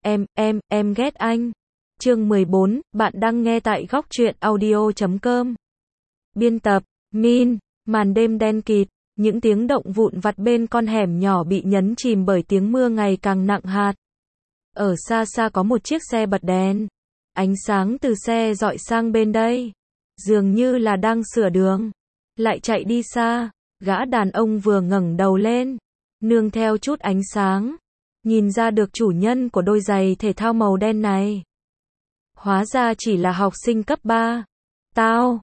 Em ghét anh. Chương 14, bạn đang nghe tại góc truyện audio.com. Biên tập, Min, màn đêm đen kịt, những tiếng động vụn vặt bên con hẻm nhỏ bị nhấn chìm bởi tiếng mưa ngày càng nặng hạt. Ở xa xa có một chiếc xe bật đèn. Ánh sáng từ xe dọi sang bên đây. Dường như là đang sửa đường. Lại chạy đi xa, gã đàn ông vừa ngẩng đầu lên. Nương theo chút ánh sáng. Nhìn ra được chủ nhân của đôi giày thể thao màu đen này. Hóa ra chỉ là học sinh cấp 3. Tao,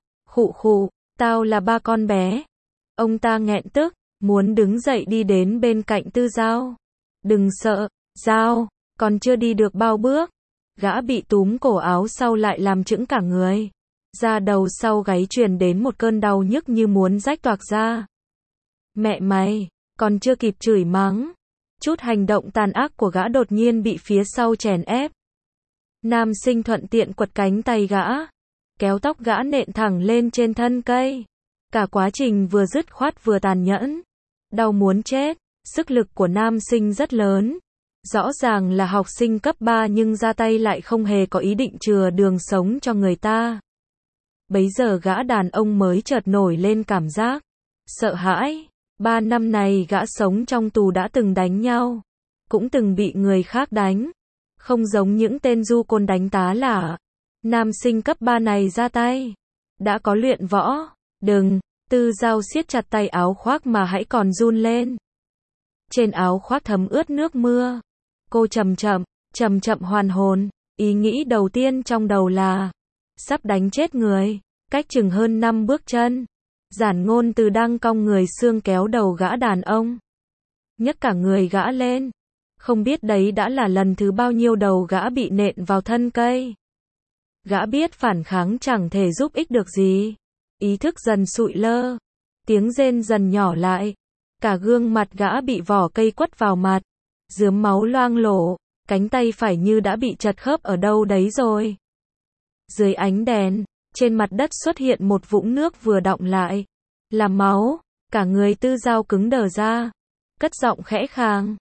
tao là ba con bé. Ông ta nghẹn tức, muốn đứng dậy đi đến bên cạnh Tư Giao. Đừng sợ, Giao, còn chưa đi được bao bước. Gã bị túm cổ áo sau lại làm chững cả người. Da đầu sau gáy truyền đến một cơn đau nhức như muốn rách toạc ra. Mẹ mày, còn chưa kịp chửi mắng. Chút hành động tàn ác của gã đột nhiên bị phía sau chèn ép. Nam sinh thuận tiện quật cánh tay gã. Kéo tóc gã nện thẳng lên trên thân cây. Cả quá trình vừa dứt khoát vừa tàn nhẫn. Đau muốn chết, sức lực của nam sinh rất lớn. Rõ ràng là học sinh cấp 3 nhưng ra tay lại không hề có ý định chừa đường sống cho người ta. Bấy giờ gã đàn ông mới chợt nổi lên cảm giác sợ hãi. 3 năm này gã sống trong tù đã từng đánh nhau, cũng từng bị người khác đánh. Không giống những tên du côn đánh tá lả. Nam sinh cấp 3 này ra tay đã có luyện võ. Đừng, Tư Giao siết chặt tay áo khoác mà hãy còn run lên. Trên áo khoác thấm ướt nước mưa. Cô chậm chậm hoàn hồn. Ý nghĩ đầu tiên trong đầu là sắp đánh chết người. Cách chừng hơn 5 bước chân, Giản Ngôn Từ đang cong người xương kéo đầu gã đàn ông, nhấc cả người gã lên. Không biết đấy đã là lần thứ bao nhiêu đầu gã bị nện vào thân cây. Gã biết phản kháng chẳng thể giúp ích được gì. Ý thức dần sụi lơ. Tiếng rên dần nhỏ lại. Cả gương mặt gã bị vỏ cây quất vào mặt. Rướm máu loang lổ. Cánh tay phải như đã bị chật khớp ở đâu đấy rồi. Dưới ánh đèn, trên mặt đất xuất hiện một vũng nước vừa đọng lại. Là máu. Cả người Tư Giao cứng đờ ra. Cất giọng khẽ khàng.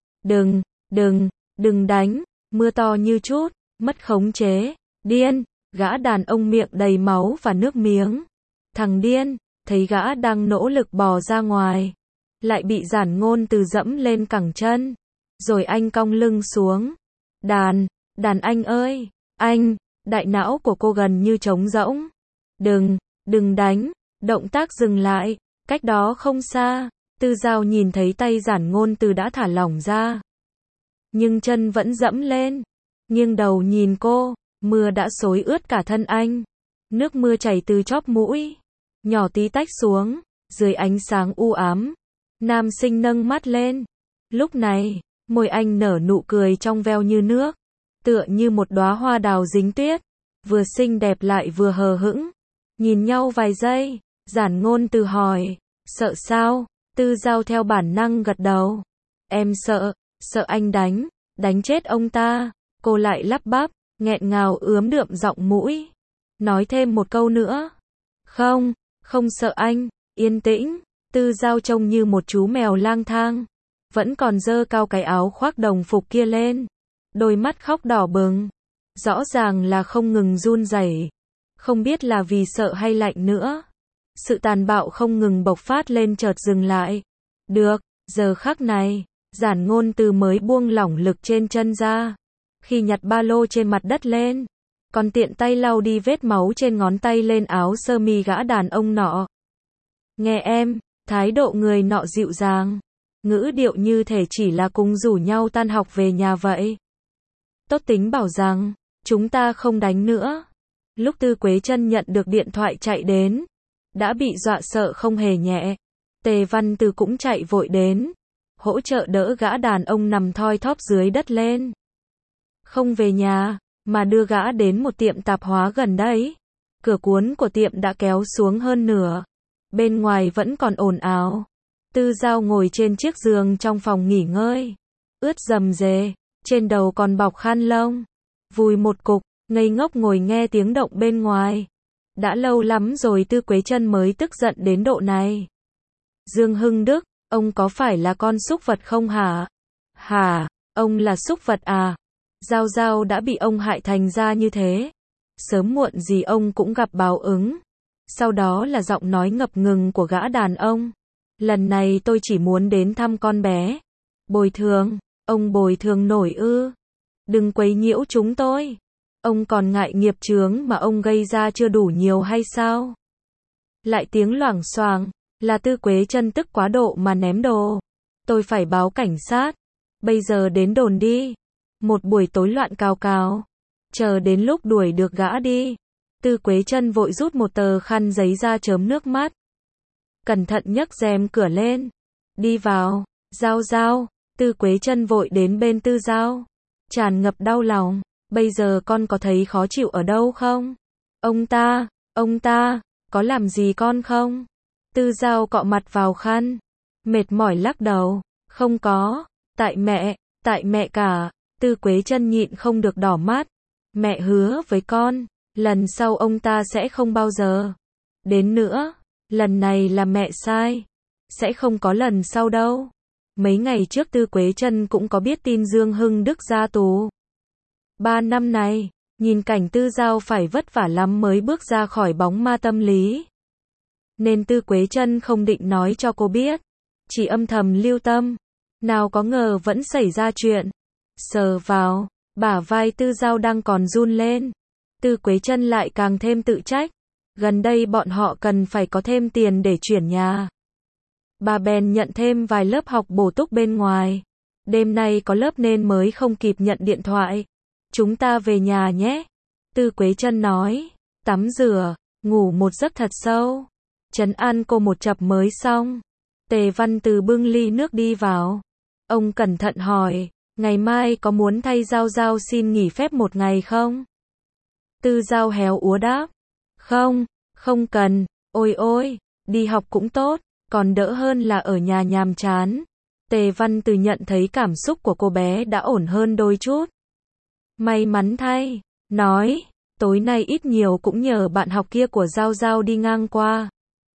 Đừng đánh. Mưa to như chút. Mất khống chế. Điên. Gã đàn ông miệng đầy máu và nước miếng. Thằng điên. Thấy gã đang nỗ lực bò ra ngoài. Lại bị Giản Ngôn Từ dẫm lên cẳng chân. Rồi anh cong lưng xuống. Đàn anh ơi. Anh. Đại não của cô gần như trống rỗng. Đừng đánh. Động tác dừng lại. Cách đó không xa, Tư Giao nhìn thấy tay Giản Ngôn Từ đã thả lỏng ra. Nhưng chân vẫn dẫm lên. Nghiêng đầu nhìn cô, mưa đã xối ướt cả thân anh. Nước mưa chảy từ chóp mũi, nhỏ tí tách xuống, dưới ánh sáng u ám. Nam sinh nâng mắt lên. Lúc này, môi anh nở nụ cười trong veo như nước, tựa như một đóa hoa đào dính tuyết, vừa xinh đẹp lại vừa hờ hững. Nhìn nhau vài giây, Giản Ngôn Từ hỏi, sợ sao? Tư Giao theo bản năng gật đầu. Em sợ anh đánh chết ông ta. Cô lại lắp bắp, nghẹn ngào ướm đượm giọng mũi. Nói thêm một câu nữa. Không sợ anh, yên tĩnh. Tư Giao trông như một chú mèo lang thang. Vẫn còn giơ cao cái áo khoác đồng phục kia lên. Đôi mắt khóc đỏ bừng. Rõ ràng là không ngừng run rẩy. Không biết là vì sợ hay lạnh nữa. Sự tàn bạo không ngừng bộc phát lên chợt dừng lại. Được, giờ khắc này, Giản Ngôn Từ mới buông lỏng lực trên chân ra. Khi nhặt ba lô trên mặt đất lên, còn tiện tay lau đi vết máu trên ngón tay lên áo sơ mi gã đàn ông nọ. Nghe em, thái độ người nọ dịu dàng. Ngữ điệu như thể chỉ là cùng rủ nhau tan học về nhà vậy. Tốt tính bảo rằng, chúng ta không đánh nữa. Lúc Tư Quế Chân nhận được điện thoại chạy đến, đã bị dọa sợ không hề nhẹ. Tề Văn Từ cũng chạy vội đến, hỗ trợ đỡ gã đàn ông nằm thoi thóp dưới đất lên. Không về nhà, mà đưa gã đến một tiệm tạp hóa gần đấy. Cửa cuốn của tiệm đã kéo xuống hơn nửa. Bên ngoài vẫn còn ồn ào. Tư Giao ngồi trên chiếc giường trong phòng nghỉ ngơi. Ướt rầm rề, trên đầu còn bọc khăn lông. Vùi một cục, ngây ngốc ngồi nghe tiếng động bên ngoài. Đã lâu lắm rồi Tư Quế Chân mới tức giận đến độ này. Dương Hưng Đức, ông có phải là con súc vật không hả? Hả, ông là súc vật à? Giao Giao đã bị ông hại thành ra như thế. Sớm muộn gì ông cũng gặp báo ứng. Sau đó là giọng nói ngập ngừng của gã đàn ông. Lần này tôi chỉ muốn đến thăm con bé. Bồi thường, ông bồi thường nổi ư? Đừng quấy nhiễu chúng tôi. Ông còn ngại nghiệp chướng mà ông gây ra chưa đủ nhiều hay sao? Lại tiếng loảng xoảng, là Tư Quế Chân tức quá độ mà ném đồ. Tôi phải báo cảnh sát. Bây giờ đến đồn đi. Một buổi tối loạn cào cào. Chờ đến lúc đuổi được gã đi. Tư Quế Chân vội rút một tờ khăn giấy ra chớm nước mắt. Cẩn thận nhấc rèm cửa lên. Đi vào. Giao Giao. Tư Quế Chân vội đến bên Tư Giao. Tràn ngập đau lòng. Bây giờ con có thấy khó chịu ở đâu không? Ông ta, có làm gì con không? Tư Giao cọ mặt vào khăn. Mệt mỏi lắc đầu. Không có. Tại mẹ cả. Tư Quế Chân nhịn không được đỏ mắt. Mẹ hứa với con. Lần sau ông ta sẽ không bao giờ đến nữa. Lần này là mẹ sai. Sẽ không có lần sau đâu. Mấy ngày trước Tư Quế Chân cũng có biết tin Dương Hưng Đức ra tù. 3 năm này, nhìn cảnh Tư Giao phải vất vả lắm mới bước ra khỏi bóng ma tâm lý. Nên Tư Quế Chân không định nói cho cô biết. Chỉ âm thầm lưu tâm. Nào có ngờ vẫn xảy ra chuyện. Sờ vào, bả vai Tư Giao đang còn run lên. Tư Quế Chân lại càng thêm tự trách. Gần đây bọn họ cần phải có thêm tiền để chuyển nhà. Bà bèn nhận thêm vài lớp học bổ túc bên ngoài. Đêm nay có lớp nên mới không kịp nhận điện thoại. Chúng ta về nhà nhé. Tư Quế Chân nói. Tắm rửa, ngủ một giấc thật sâu. Trấn an cô một chập mới xong. Tề Văn Từ bưng ly nước đi vào. Ông cẩn thận hỏi. Ngày mai có muốn thay Giao Giao xin nghỉ phép một ngày không? Tư Giao héo úa đáp. Không cần. Ôi, đi học cũng tốt. Còn đỡ hơn là ở nhà nhàm chán. Tề Văn Từ nhận thấy cảm xúc của cô bé đã ổn hơn đôi chút. May mắn thay. Nói. Tối nay ít nhiều cũng nhờ bạn học kia của Giao Giao đi ngang qua.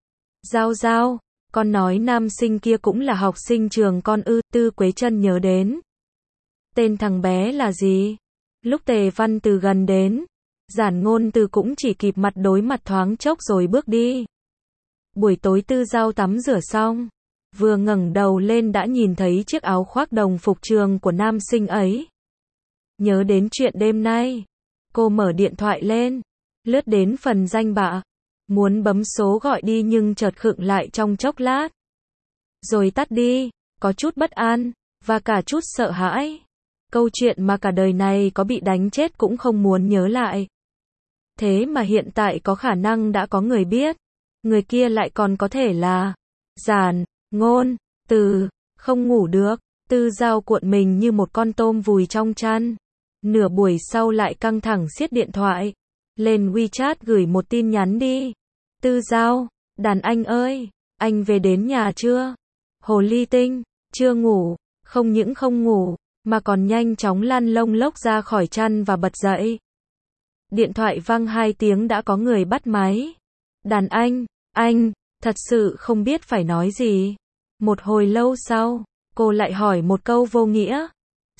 Giao, con nói nam sinh kia cũng là học sinh trường con ư? Tư Quế Chân nhớ đến. Tên thằng bé là gì? Lúc Tề Văn Từ gần đến, Giản Ngôn Từ cũng chỉ kịp mặt đối mặt thoáng chốc rồi bước đi. Buổi tối Tư Giao tắm rửa xong, vừa ngẩng đầu lên đã nhìn thấy chiếc áo khoác đồng phục trường của nam sinh ấy. Nhớ đến chuyện đêm nay, cô mở điện thoại lên, lướt đến phần danh bạ, muốn bấm số gọi đi nhưng chợt khựng lại trong chốc lát. Rồi tắt đi, có chút bất an, và cả chút sợ hãi. Câu chuyện mà cả đời này có bị đánh chết cũng không muốn nhớ lại. Thế mà hiện tại có khả năng đã có người biết. Người kia lại còn có thể là Giản Ngôn Từ. Không ngủ được, Tư Giao cuộn mình như một con tôm vùi trong chăn. Nửa buổi sau lại căng thẳng siết điện thoại. Lên WeChat gửi một tin nhắn đi. Tư Giao, đàn anh ơi, anh về đến nhà chưa? Hồ ly tinh, chưa ngủ. Không những không ngủ, mà còn nhanh chóng lăn lông lốc ra khỏi chăn và bật dậy. Điện thoại vang 2 tiếng đã có người bắt máy. Đàn anh, thật sự không biết phải nói gì. Một hồi lâu sau, cô lại hỏi một câu vô nghĩa.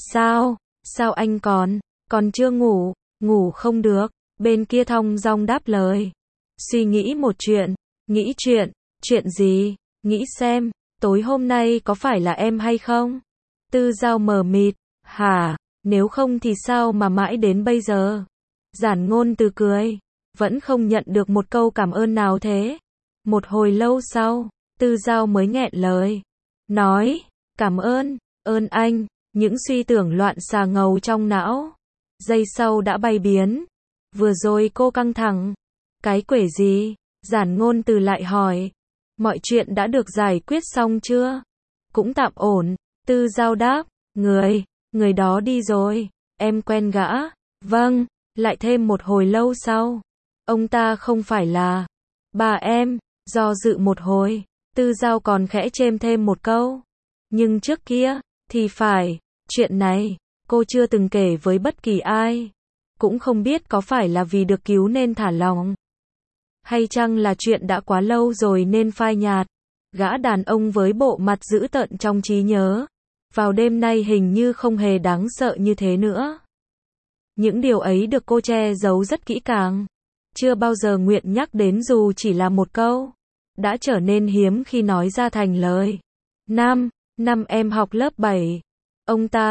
Sao anh còn chưa ngủ? Ngủ không được. Bên kia thong dong đáp lời. Suy nghĩ một chuyện. Nghĩ chuyện gì? Nghĩ xem, tối hôm nay có phải là em hay không? Tư Giao mờ mịt. Hả? Nếu không thì sao mà mãi đến bây giờ? Giản Ngôn Từ cười. Vẫn không nhận được một câu cảm ơn nào thế. Một hồi lâu sau, Tư Giao mới nghẹn lời. Nói, cảm ơn anh. Những suy tưởng loạn xà ngầu trong não. Giây sau đã bay biến. Vừa rồi cô căng thẳng. Cái quể gì? Giản Ngôn Từ lại hỏi. Mọi chuyện đã được giải quyết xong chưa? Cũng tạm ổn. Tư Giao đáp. Người đó đi rồi. Em quen gã. Vâng. Lại thêm một hồi lâu sau. Ông ta không phải là bà em. Do dự một hồi, Tư Giao còn khẽ chêm thêm một câu. Nhưng trước kia, thì phải. Chuyện này, cô chưa từng kể với bất kỳ ai. Cũng không biết có phải là vì được cứu nên thả lòng. Hay chăng là chuyện đã quá lâu rồi nên phai nhạt. Gã đàn ông với bộ mặt dữ tợn trong trí nhớ. Vào đêm nay hình như không hề đáng sợ như thế nữa. Những điều ấy được cô che giấu rất kỹ càng. Chưa bao giờ nguyện nhắc đến dù chỉ là một câu. Đã trở nên hiếm khi nói ra thành lời. Năm em học lớp 7. Ông ta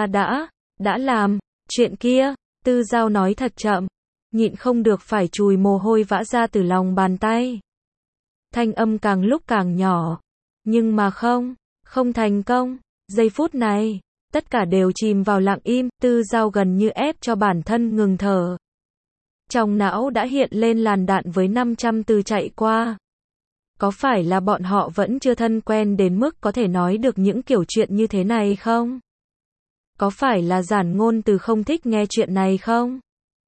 đã làm chuyện kia. Tư Dao nói thật chậm, nhịn không được phải chùi mồ hôi vã ra từ lòng bàn tay. Thanh âm càng lúc càng nhỏ, nhưng mà không thành công. Giây phút này, tất cả đều chìm vào lặng im, Tư Dao gần như ép cho bản thân ngừng thở. Trong não đã hiện lên làn đạn với 500 từ chạy qua. Có phải là bọn họ vẫn chưa thân quen đến mức có thể nói được những kiểu chuyện như thế này không? Có phải là giản ngôn từ không thích nghe chuyện này không?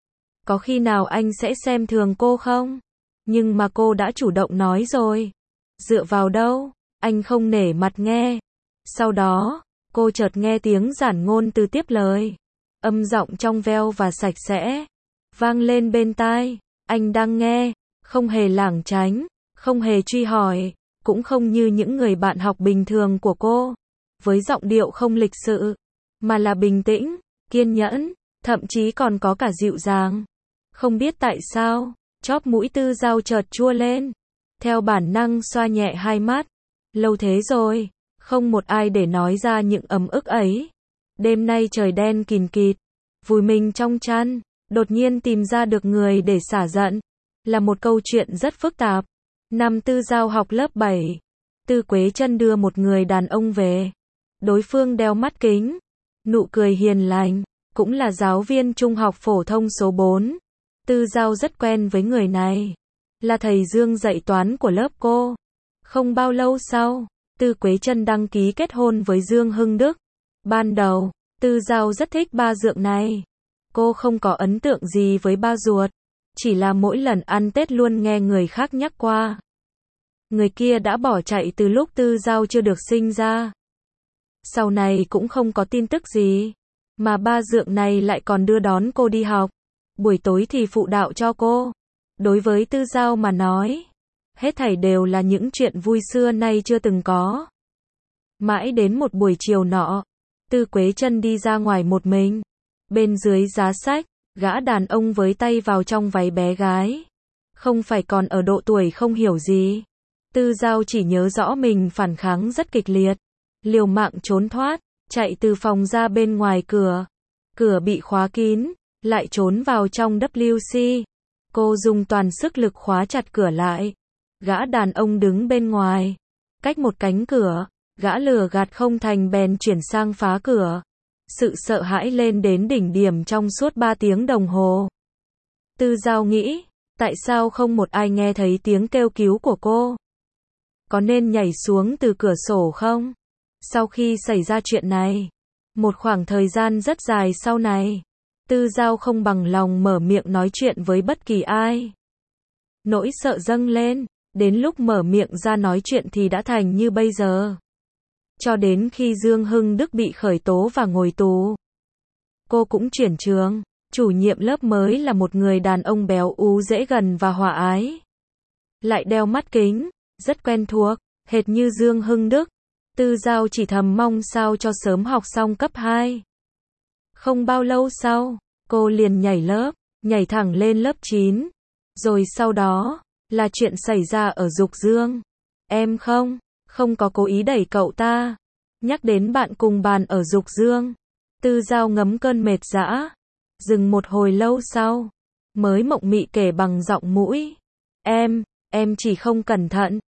Có khi nào anh sẽ xem thường cô không? Nhưng mà cô đã chủ động nói rồi. Dựa vào đâu? Anh không nể mặt nghe. Sau đó, cô chợt nghe tiếng giản ngôn từ tiếp lời. Âm giọng trong veo và sạch sẽ. Vang lên bên tai. Anh đang nghe. Không hề lảng tránh. Không hề truy hỏi. Cũng không như những người bạn học bình thường của cô. Với giọng điệu không lịch sự. Mà là bình tĩnh, kiên nhẫn, thậm chí còn có cả dịu dàng. Không biết tại sao, chóp mũi Tư Dao chợt chua lên. Theo bản năng xoa nhẹ hai mắt. Lâu thế rồi, không một ai để nói ra những ấm ức ấy. Đêm nay trời đen kìn kịt, vùi mình trong chăn, đột nhiên tìm ra được người để xả giận. Là một câu chuyện rất phức tạp. Năm Tư Dao học lớp 7. Tư Quế Chân đưa một người đàn ông về. Đối phương đeo mắt kính. Nụ cười hiền lành, cũng là giáo viên trung học phổ thông số 4. Tư Dao rất quen với người này. Là thầy Dương dạy toán của lớp cô. Không bao lâu sau, Tư Quế Chân đăng ký kết hôn với Dương Hưng Đức. Ban đầu, Tư Dao rất thích ba dượng này. Cô không có ấn tượng gì với ba ruột. Chỉ là mỗi lần ăn Tết luôn nghe người khác nhắc qua. Người kia đã bỏ chạy từ lúc Tư Dao chưa được sinh ra. Sau này cũng không có tin tức gì. Mà ba dượng này lại còn đưa đón cô đi học. Buổi tối thì phụ đạo cho cô. Đối với Tư Dao mà nói, hết thảy đều là những chuyện vui xưa nay chưa từng có. Mãi đến một buổi chiều nọ, Tư Quế Chân đi ra ngoài một mình. Bên dưới giá sách, gã đàn ông với tay vào trong váy bé gái. Không phải còn ở độ tuổi không hiểu gì. Tư Dao chỉ nhớ rõ mình phản kháng rất kịch liệt. Liều mạng trốn thoát, chạy từ phòng ra bên ngoài cửa. Cửa bị khóa kín, lại trốn vào trong WC. Cô dùng toàn sức lực khóa chặt cửa lại. Gã đàn ông đứng bên ngoài. Cách một cánh cửa, gã lừa gạt không thành bèn chuyển sang phá cửa. Sự sợ hãi lên đến đỉnh điểm trong suốt 3 tiếng đồng hồ. Tư Dao nghĩ, tại sao không một ai nghe thấy tiếng kêu cứu của cô? Có nên nhảy xuống từ cửa sổ không? Sau khi xảy ra chuyện này, một khoảng thời gian rất dài sau này, Tư Dao không bằng lòng mở miệng nói chuyện với bất kỳ ai. Nỗi sợ dâng lên, đến lúc mở miệng ra nói chuyện thì đã thành như bây giờ. Cho đến khi Dương Hưng Đức bị khởi tố và ngồi tù. Cô cũng chuyển trường, chủ nhiệm lớp mới là một người đàn ông béo ú dễ gần và hòa ái. Lại đeo mắt kính, rất quen thuộc, hệt như Dương Hưng Đức. Tư Dao chỉ thầm mong sao cho sớm học xong cấp 2. Không bao lâu sau, cô liền nhảy lớp, nhảy thẳng lên lớp 9. Rồi sau đó, là chuyện xảy ra ở Dục Dương. Em không có cố ý đẩy cậu ta. Nhắc đến bạn cùng bàn ở Dục Dương, Tư Dao ngấm cơn mệt dã. Dừng một hồi lâu sau, mới mộng mị kể bằng giọng mũi. Em chỉ không cẩn thận.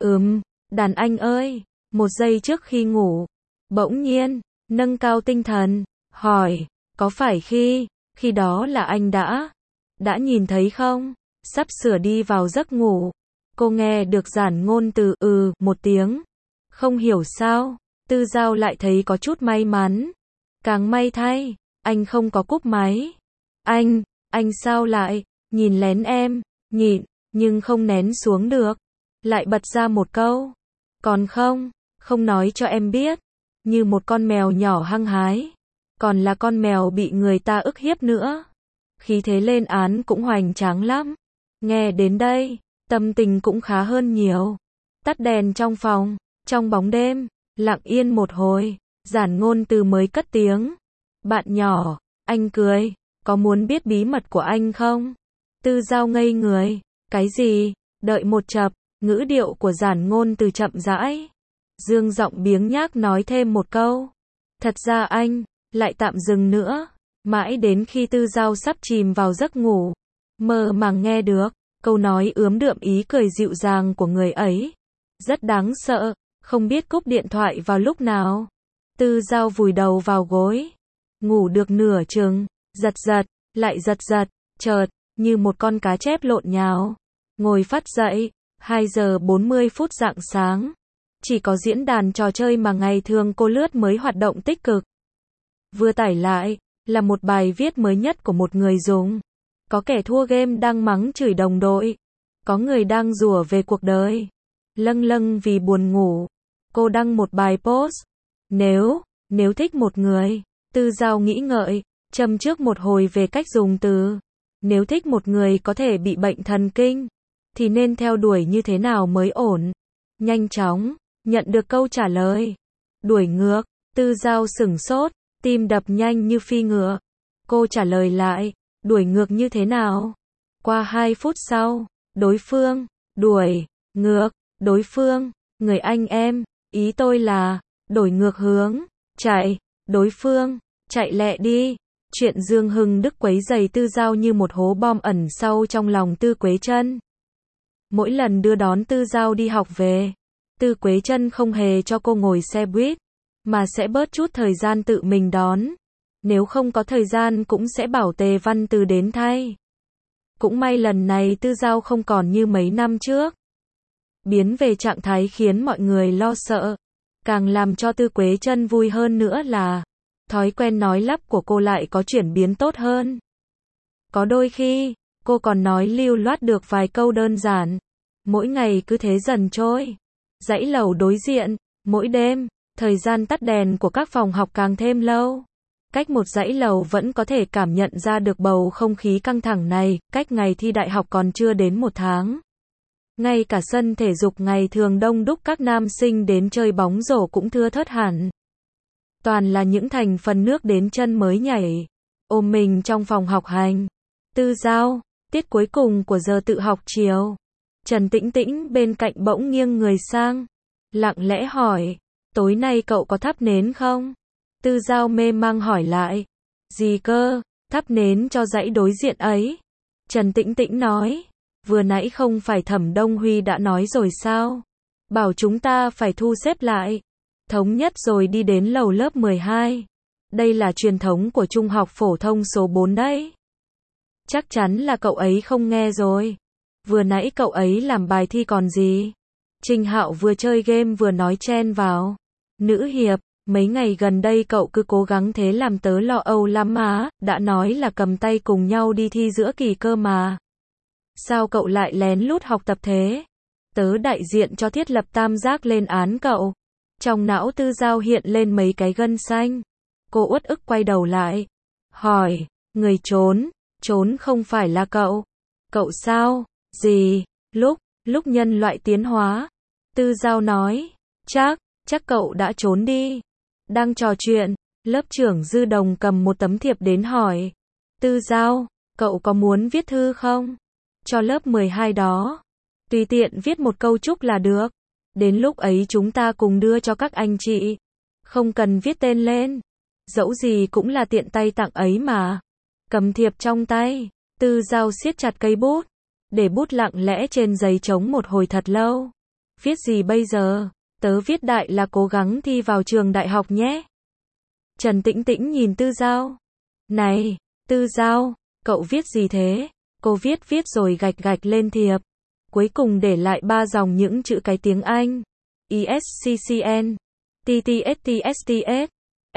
Đàn anh ơi. Một giây trước khi ngủ, bỗng nhiên, nâng cao tinh thần, hỏi, có phải khi đó là anh đã nhìn thấy không? Sắp sửa đi vào giấc ngủ, cô nghe được giản ngôn từ một tiếng. Không hiểu sao, Tư Dao lại thấy có chút may mắn. Càng may thay, anh không có cúp máy. Anh sao lại, nhìn lén em, nhịn, nhưng không nén xuống được. Lại bật ra một câu, còn không nói cho em biết, như một con mèo nhỏ hăng hái, còn là con mèo bị người ta ức hiếp nữa. Khí thế lên án cũng hoành tráng lắm. Nghe đến đây, tâm tình cũng khá hơn nhiều. Tắt đèn trong phòng, trong bóng đêm, lặng yên một hồi, giản ngôn từ mới cất tiếng. Bạn nhỏ, anh cười, Có muốn biết bí mật của anh không? Tư Giao ngây người. Cái gì? Đợi một chập, ngữ điệu của Giản Ngôn Từ chậm rãi. Dương giọng biếng nhác nói thêm một câu. Thật ra anh, lại tạm dừng nữa. Mãi đến khi Tư Giao sắp chìm vào giấc ngủ, mơ màng nghe được câu nói ướm đượm ý cười dịu dàng của người ấy. Rất đáng sợ, không biết cúp điện thoại vào lúc nào. Tư Giao vùi đầu vào gối, ngủ được nửa chừng, giật giật, lại giật giật, chợt, như một con cá chép lộn nhào. Ngồi phát dậy, 2 giờ 40 phút rạng sáng. Chỉ có diễn đàn trò chơi mà ngày thường cô lướt mới hoạt động tích cực. Vừa tải lại, là một bài viết mới nhất của một người dùng. Có kẻ thua game đang mắng chửi đồng đội. Có người đang rủa về cuộc đời. Lâng lâng vì buồn ngủ. Cô đăng một bài post. Nếu thích một người, Tư Giao nghĩ ngợi, châm trước một hồi về cách dùng từ. Nếu thích một người có thể bị bệnh thần kinh, thì nên theo đuổi như thế nào mới ổn? Nhanh chóng, nhận được câu trả lời. Đuổi ngược, Tư Giao sửng sốt, tim đập nhanh như phi ngựa. Cô trả lời lại, đuổi ngược như thế nào? Qua 2 phút sau, đối phương, đuổi ngược, đối phương, người anh em, ý tôi là, đổi ngược hướng, chạy, đối phương, chạy lẹ đi. Chuyện Dương Hưng Đức quấy rầy Tư Giao như một hố bom ẩn sâu trong lòng Tư Quế Chân. Mỗi lần đưa đón Tư Giao đi học về, Tư Quế Chân không hề cho cô ngồi xe buýt, mà sẽ bớt chút thời gian tự mình đón. Nếu không có thời gian cũng sẽ bảo Tề Văn Từ đến thay. Cũng may lần này Tư Giao không còn như mấy năm trước. Biến về trạng thái khiến mọi người lo sợ. Càng làm cho Tư Quế Chân vui hơn nữa là thói quen nói lắp của cô lại có chuyển biến tốt hơn. Có đôi khi, cô còn nói lưu loát được vài câu đơn giản. Mỗi ngày cứ thế dần trôi. Dãy lầu đối diện, mỗi đêm, thời gian tắt đèn của các phòng học càng thêm lâu. Cách một dãy lầu vẫn có thể cảm nhận ra được bầu không khí căng thẳng này, cách ngày thi đại học còn chưa đến 1 tháng. Ngay cả sân thể dục ngày thường đông đúc các nam sinh đến chơi bóng rổ cũng thưa thớt hẳn. Toàn là những thành phần nước đến chân mới nhảy, ôm mình trong phòng học hành. Tư Giao, tiết cuối cùng của giờ tự học chiều. Trần Tĩnh Tĩnh bên cạnh bỗng nghiêng người sang, lặng lẽ hỏi, tối nay cậu có thắp nến không? Tư Giao mê mang hỏi lại, gì cơ, thắp nến cho dãy đối diện ấy? Trần Tĩnh Tĩnh nói, vừa nãy không phải Thẩm Đông Huy đã nói rồi sao? Bảo chúng ta phải thu xếp lại, thống nhất rồi đi đến lầu lớp 12. Đây là truyền thống của trung học phổ thông số 4 đấy. Chắc chắn là cậu ấy không nghe rồi. Vừa nãy cậu ấy làm bài thi còn gì. Trình Hạo vừa chơi game vừa nói chen vào. Nữ hiệp, mấy ngày gần đây cậu cứ cố gắng thế làm tớ lo âu lắm mà, đã nói là cầm tay cùng nhau đi thi giữa kỳ cơ mà. Sao cậu lại lén lút học tập thế? Tớ đại diện cho thiết lập tam giác lên án cậu. Trong não Tư Giao hiện lên mấy cái gân xanh. Cô uất ức quay đầu lại. Hỏi, người trốn không phải là cậu. Cậu sao? Gì? Lúc nhân loại tiến hóa. Tư Giao nói, chắc cậu đã trốn đi. Đang trò chuyện, lớp trưởng Dư Đồng cầm một tấm thiệp đến hỏi. Tư Giao, cậu có muốn viết thư không? Cho lớp 12 đó. Tùy tiện viết một câu chúc là được. Đến lúc ấy chúng ta cùng đưa cho các anh chị. Không cần viết tên lên. Dẫu gì cũng là tiện tay tặng ấy mà. Cầm thiệp trong tay, Tư Giao siết chặt cây bút. Để bút lặng lẽ trên giấy trống một hồi thật lâu. Viết gì bây giờ? Tớ viết đại là cố gắng thi vào trường đại học nhé. Trần Tĩnh Tĩnh nhìn Tư Giao. Này, Tư Giao, cậu viết gì thế? Cô viết rồi gạch lên thiệp. Cuối cùng để lại 3 dòng những chữ cái tiếng Anh. ESCCN, TTSTSTS,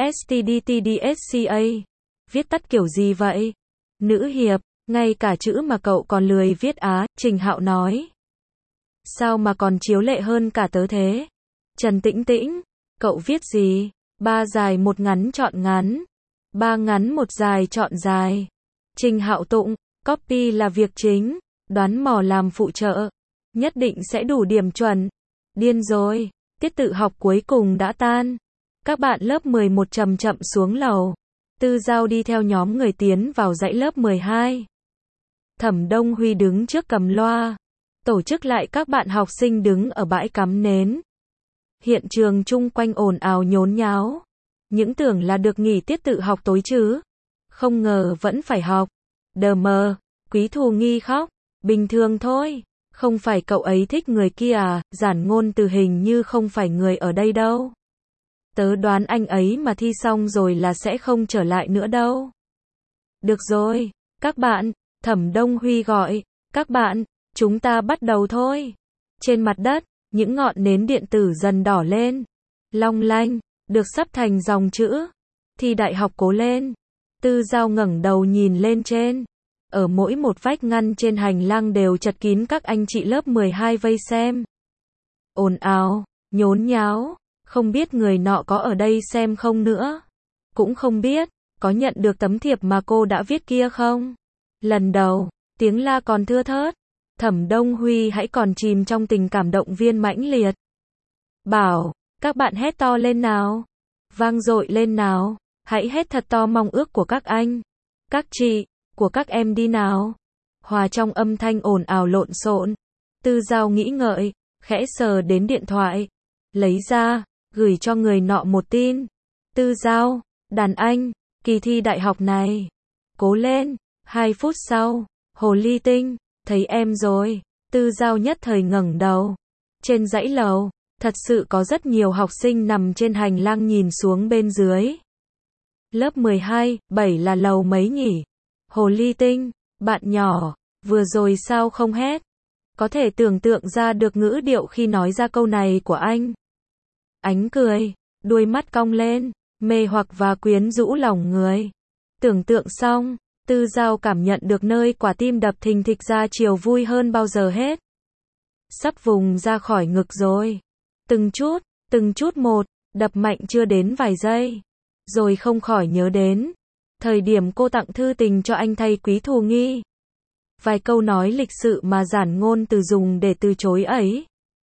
STDTDSCA. Viết tắt kiểu gì vậy? Nữ hiệp, ngay cả chữ mà cậu còn lười viết á, Trình Hạo nói. Sao mà còn chiếu lệ hơn cả tớ thế? Trần Tĩnh Tĩnh, cậu viết gì? 3 dài 1 ngắn chọn ngắn. 3 ngắn 1 dài chọn dài. Trình Hạo tụng, copy là việc chính, đoán mò làm phụ trợ. Nhất định sẽ đủ điểm chuẩn. Điên rồi, tiết tự học cuối cùng đã tan. Các bạn lớp 11 chậm chậm xuống lầu. Tư Giao đi theo nhóm người tiến vào dãy lớp 12. Thẩm Đông Huy đứng trước cầm loa, tổ chức lại các bạn học sinh đứng ở bãi cắm nến. Hiện trường chung quanh ồn ào nhốn nháo. Những tưởng là được nghỉ tiết tự học tối chứ. Không ngờ vẫn phải học. Đờ mờ, Quý Thù Nghi khóc. Bình thường thôi. Không phải cậu ấy thích người kia à, Giản Ngôn Từ hình như không phải người ở đây đâu. Tớ đoán anh ấy mà thi xong rồi là sẽ không trở lại nữa đâu. Được rồi, các bạn, Thẩm Đông Huy gọi, các bạn, chúng ta bắt đầu thôi. Trên mặt đất, những ngọn nến điện tử dần đỏ lên, long lanh, được sắp thành dòng chữ. Thi đại học cố lên. Tư Giao ngẩng đầu nhìn lên trên. Ở mỗi một vách ngăn trên hành lang đều chật kín các anh chị lớp 12 vây xem. Ồn ào, nhốn nháo, không biết người nọ có ở đây xem không nữa. Cũng không biết, có nhận được tấm thiệp mà cô đã viết kia không? Lần đầu, tiếng la còn thưa thớt. Thẩm Đông Huy hãy còn chìm trong tình cảm động viên mãnh liệt. Bảo, các bạn hét to lên nào. Vang dội lên nào. Hãy hét thật to mong ước của các anh, các chị, của các em đi nào. Hòa trong âm thanh ồn ào lộn xộn. Tư Giao nghĩ ngợi, khẽ sờ đến điện thoại. Lấy ra, gửi cho người nọ một tin. Tư Giao, đàn anh, kỳ thi đại học này. Cố lên. 2 phút sau, Hồ Ly Tinh, thấy em rồi. Tư Giao nhất thời ngẩng đầu. Trên dãy lầu, thật sự có rất nhiều học sinh nằm trên hành lang nhìn xuống bên dưới. Lớp 12, 7 là lầu mấy nhỉ? Hồ Ly Tinh, bạn nhỏ, vừa rồi sao không hét? Có thể tưởng tượng ra được ngữ điệu khi nói ra câu này của anh. Ánh cười, đuôi mắt cong lên, mê hoặc và quyến rũ lòng người. Tưởng tượng xong, Tư Giao cảm nhận được nơi quả tim đập thình thịch ra chiều vui hơn bao giờ hết. Sắp vùng ra khỏi ngực rồi. Từng chút một, đập mạnh chưa đến vài giây. Rồi không khỏi nhớ đến thời điểm cô tặng thư tình cho anh thay Quý Thù Nghi. Vài câu nói lịch sự mà Giản Ngôn Từ dùng để từ chối ấy.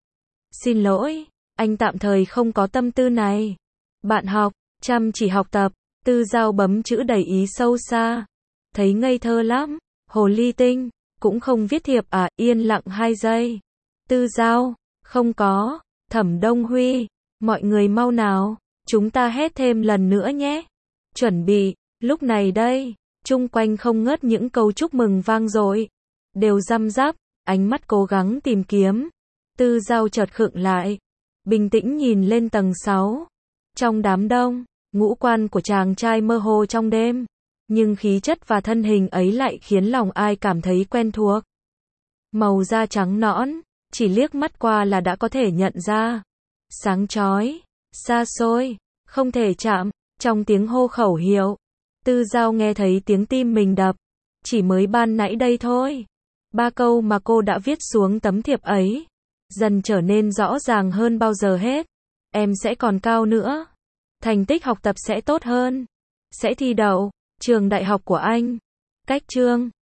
Xin lỗi, anh tạm thời không có tâm tư này. Bạn học, chăm chỉ học tập. Tư Giao bấm chữ đầy ý sâu xa. Thấy ngây thơ lắm. Hồ Ly Tinh, cũng không viết thiệp à, yên lặng 2 giây. Tư Giao, không có. Thẩm Đông Huy, mọi người mau nào. Chúng ta hét thêm lần nữa nhé. Chuẩn bị, lúc này đây, chung quanh không ngớt những câu chúc mừng vang dội. Đều răm rắp, ánh mắt cố gắng tìm kiếm. Tư Giao chợt khựng lại. Bình tĩnh nhìn lên tầng 6. Trong đám đông, ngũ quan của chàng trai mơ hồ trong đêm. Nhưng khí chất và thân hình ấy lại khiến lòng ai cảm thấy quen thuộc. Màu da trắng nõn, chỉ liếc mắt qua là đã có thể nhận ra. Sáng chói, xa xôi, không thể chạm, trong tiếng hô khẩu hiệu. Tư Giao nghe thấy tiếng tim mình đập. Chỉ mới ban nãy đây thôi. 3 câu mà cô đã viết xuống tấm thiệp ấy, dần trở nên rõ ràng hơn bao giờ hết. Em sẽ còn cao nữa. Thành tích học tập sẽ tốt hơn. Sẽ thi đậu trường đại học của anh. Cách chương